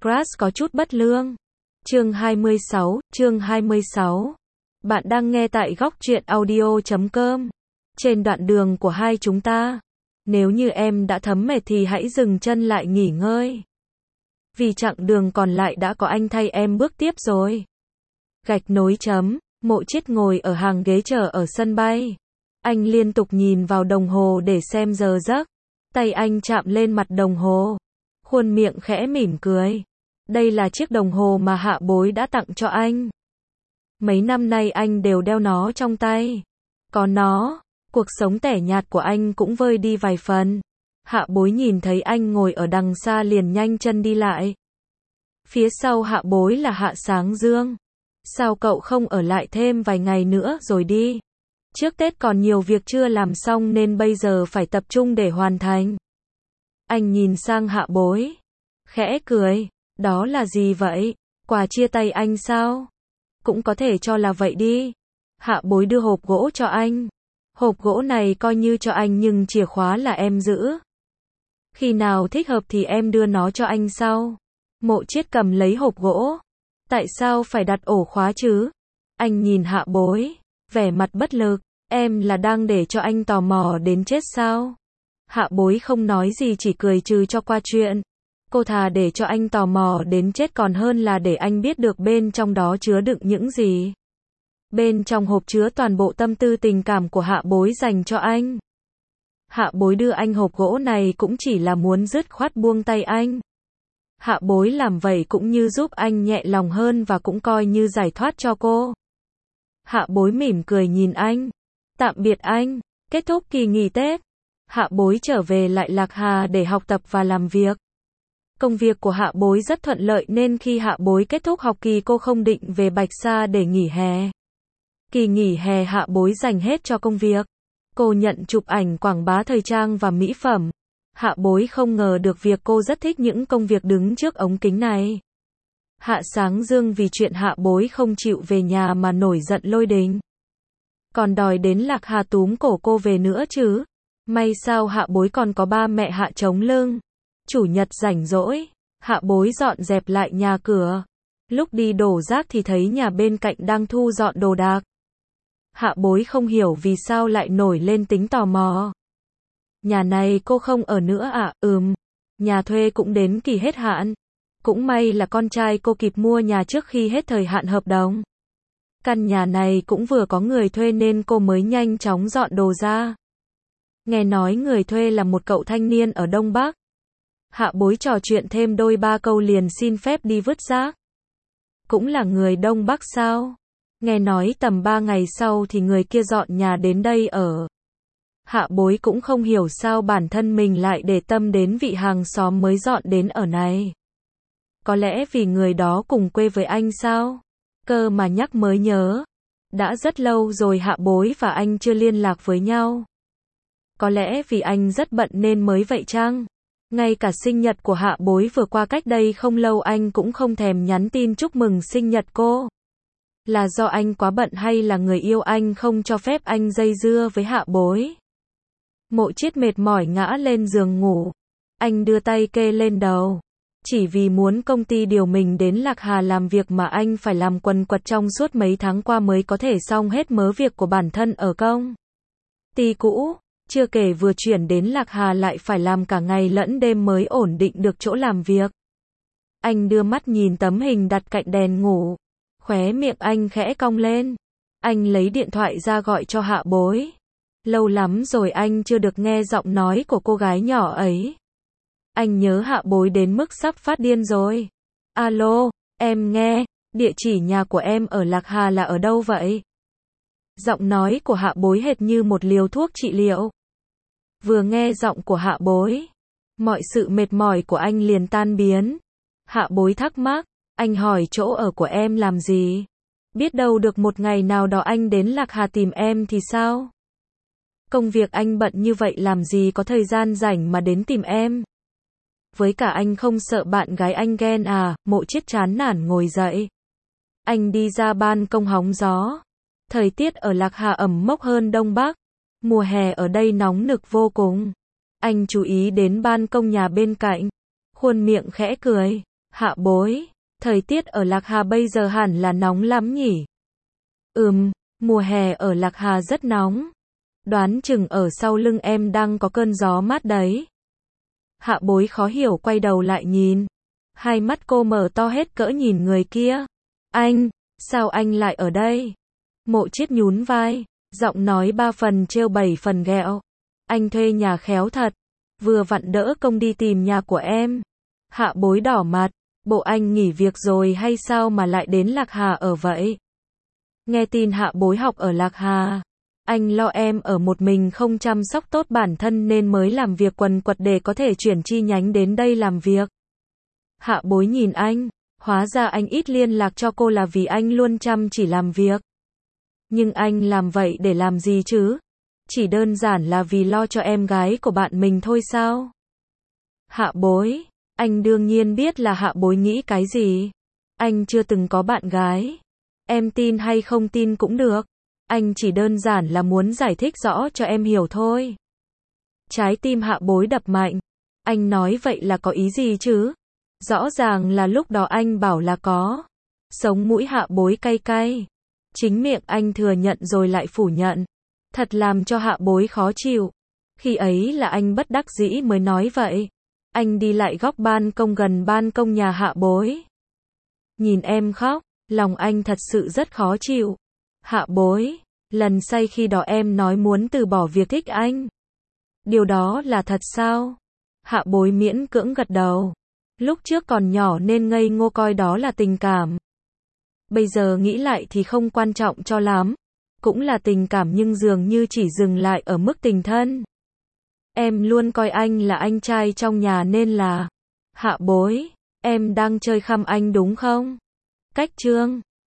Crash có chút bất lương. Chương 26. Bạn đang nghe tại góc truyện audio.com. Trên đoạn đường của hai chúng ta, nếu như em đã thấm mệt thì hãy dừng chân lại nghỉ ngơi. Vì chặng đường còn lại đã có anh thay em bước tiếp rồi. Gạch nối chấm, Mộ Chiết ngồi ở hàng ghế chờ ở sân bay. Anh liên tục nhìn vào đồng hồ để xem giờ giấc. Tay anh chạm lên mặt đồng hồ. Khuôn miệng khẽ mỉm cười. Đây là chiếc đồng hồ mà Hạ Bối đã tặng cho anh. Mấy năm nay anh đều đeo nó trong tay. Có nó, cuộc sống tẻ nhạt của anh cũng vơi đi vài phần. Hạ Bối nhìn thấy anh ngồi ở đằng xa liền nhanh chân đi lại. Phía sau Hạ Bối là Hạ Sáng Dương. Sao cậu không ở lại thêm vài ngày nữa rồi đi? Trước Tết còn nhiều việc chưa làm xong nên bây giờ phải tập trung để hoàn thành. Anh nhìn sang Hạ Bối. Khẽ cười. Đó là gì vậy? Quà chia tay anh sao? Cũng có thể cho là vậy đi. Hạ Bối đưa hộp gỗ cho anh. Hộp gỗ này coi như cho anh nhưng chìa khóa là em giữ. Khi nào thích hợp thì em đưa nó cho anh sau. Mộ Chiết cầm lấy hộp gỗ. Tại sao phải đặt ổ khóa chứ? Anh nhìn Hạ Bối, vẻ mặt bất lực. Em là đang để cho anh tò mò đến chết sao? Hạ Bối không nói gì chỉ cười trừ cho qua chuyện. Cô thà để cho anh tò mò đến chết còn hơn là để anh biết được bên trong đó chứa đựng những gì. Bên trong hộp chứa toàn bộ tâm tư tình cảm của Hạ Bối dành cho anh. Hạ Bối đưa anh hộp gỗ này cũng chỉ là muốn dứt khoát buông tay anh. Hạ Bối làm vậy cũng như giúp anh nhẹ lòng hơn và cũng coi như giải thoát cho cô. Hạ Bối mỉm cười nhìn anh. Tạm biệt anh. Kết thúc kỳ nghỉ Tết, Hạ Bối trở về lại Lạc Hà để học tập và làm việc. Công việc của Hạ Bối rất thuận lợi nên khi Hạ Bối kết thúc học kỳ cô không định về Bạch Sa để nghỉ hè. Kỳ nghỉ hè Hạ Bối dành hết cho công việc. Cô nhận chụp ảnh quảng bá thời trang và mỹ phẩm. Hạ Bối không ngờ được việc cô rất thích những công việc đứng trước ống kính này. Hạ Sáng Dương vì chuyện Hạ Bối không chịu về nhà mà nổi giận lôi đình. Còn đòi đến Lạc Hà túm cổ cô về nữa chứ. May sao Hạ Bối còn có ba mẹ Hạ chống lưng. Chủ nhật rảnh rỗi, Hạ Bối dọn dẹp lại nhà cửa. Lúc đi đổ rác thì thấy nhà bên cạnh đang thu dọn đồ đạc. Hạ Bối không hiểu vì sao lại nổi lên tính tò mò. Nhà này cô không ở nữa à? Nhà thuê cũng đến kỳ hết hạn. Cũng may là con trai cô kịp mua nhà trước khi hết thời hạn hợp đồng. Căn nhà này cũng vừa có người thuê nên cô mới nhanh chóng dọn đồ ra. Nghe nói người thuê là một cậu thanh niên ở Đông Bắc. Hạ Bối trò chuyện thêm đôi ba câu liền xin phép đi vứt rác. Cũng là người Đông Bắc sao? Nghe nói tầm 3 ngày sau thì người kia dọn nhà đến đây ở. Hạ Bối cũng không hiểu sao bản thân mình lại để tâm đến vị hàng xóm mới dọn đến ở này. Có lẽ vì người đó cùng quê với anh sao? Cơ mà nhắc mới nhớ. Đã rất lâu rồi Hạ Bối và anh chưa liên lạc với nhau. Có lẽ vì anh rất bận nên mới vậy chăng? Ngay cả sinh nhật của Hạ Bối vừa qua cách đây không lâu anh cũng không thèm nhắn tin chúc mừng sinh nhật cô. Là do anh quá bận hay là người yêu anh không cho phép anh dây dưa với Hạ Bối? Mộ Chiết mệt mỏi ngã lên giường ngủ. Anh đưa tay kê lên đầu. Chỉ vì muốn công ty điều mình đến Lạc Hà làm việc mà anh phải làm quần quật trong suốt mấy tháng qua mới có thể xong hết mớ việc của bản thân ở công ty cũ. Chưa kể vừa chuyển đến Lạc Hà lại phải làm cả ngày lẫn đêm mới ổn định được chỗ làm việc. Anh đưa mắt nhìn tấm hình đặt cạnh đèn ngủ. Khóe miệng anh khẽ cong lên. Anh lấy điện thoại ra gọi cho Hạ Bối. Lâu lắm rồi anh chưa được nghe giọng nói của cô gái nhỏ ấy. Anh nhớ Hạ Bối đến mức sắp phát điên rồi. Alo, em nghe, địa chỉ nhà của em ở Lạc Hà là ở đâu vậy? Giọng nói của Hạ Bối hệt như một liều thuốc trị liệu. Vừa nghe giọng của Hạ Bối, mọi sự mệt mỏi của anh liền tan biến. Hạ Bối thắc mắc, anh hỏi chỗ ở của em làm gì? Biết đâu được một ngày nào đó anh đến Lạc Hà tìm em thì sao? Công việc anh bận như vậy làm gì có thời gian rảnh mà đến tìm em? Với cả anh không sợ bạn gái anh ghen à? Mộ Chiết chán nản ngồi dậy. Anh đi ra ban công hóng gió. Thời tiết ở Lạc Hà ẩm mốc hơn Đông Bắc. Mùa hè ở đây nóng nực vô cùng. Anh chú ý đến ban công nhà bên cạnh. Khuôn miệng khẽ cười. Hạ bối, thời tiết ở Lạc Hà bây giờ hẳn là nóng lắm nhỉ? Mùa hè ở Lạc Hà rất nóng. Đoán chừng ở sau lưng em đang có cơn gió mát đấy. Hạ bối khó hiểu quay đầu lại nhìn. Hai mắt cô mở to hết cỡ nhìn người kia. Anh, sao anh lại ở đây? Mộ Chiết nhún vai, giọng nói 3 phần trêu 7 phần ghẹo. Anh thuê nhà khéo thật, vừa vặn đỡ công đi tìm nhà của em. Hạ bối đỏ mặt, bộ anh nghỉ việc rồi hay sao mà lại đến Lạc Hà ở vậy? Nghe tin hạ bối học ở Lạc Hà, anh lo em ở một mình không chăm sóc tốt bản thân nên mới làm việc quần quật để có thể chuyển chi nhánh đến đây làm việc. Hạ bối nhìn anh, hóa ra anh ít liên lạc cho cô là vì anh luôn chăm chỉ làm việc. Nhưng anh làm vậy để làm gì chứ? Chỉ đơn giản là vì lo cho em gái của bạn mình thôi sao? Hạ bối, anh đương nhiên biết là hạ bối nghĩ cái gì. Anh chưa từng có bạn gái. Em tin hay không tin cũng được. Anh chỉ đơn giản là muốn giải thích rõ cho em hiểu thôi. Trái tim hạ bối đập mạnh. Anh nói vậy là có ý gì chứ? Rõ ràng là lúc đó anh bảo là có. Sống mũi hạ bối cay cay. Chính miệng anh thừa nhận rồi lại phủ nhận. Thật làm cho hạ bối khó chịu. Khi ấy là anh bất đắc dĩ mới nói vậy. Anh đi lại góc ban công gần ban công nhà hạ bối. Nhìn em khóc, lòng anh thật sự rất khó chịu. Hạ bối, lần say khi đó em nói muốn từ bỏ việc thích anh. Điều đó là thật sao? Hạ bối miễn cưỡng gật đầu. Lúc trước còn nhỏ nên ngây ngô coi đó là tình cảm. Bây giờ nghĩ lại thì không quan trọng cho lắm. Cũng là tình cảm nhưng dường như chỉ dừng lại ở mức tình thân. Em luôn coi anh là anh trai trong nhà nên là... Hạ bối, em đang chơi khăm anh đúng không? Cách chương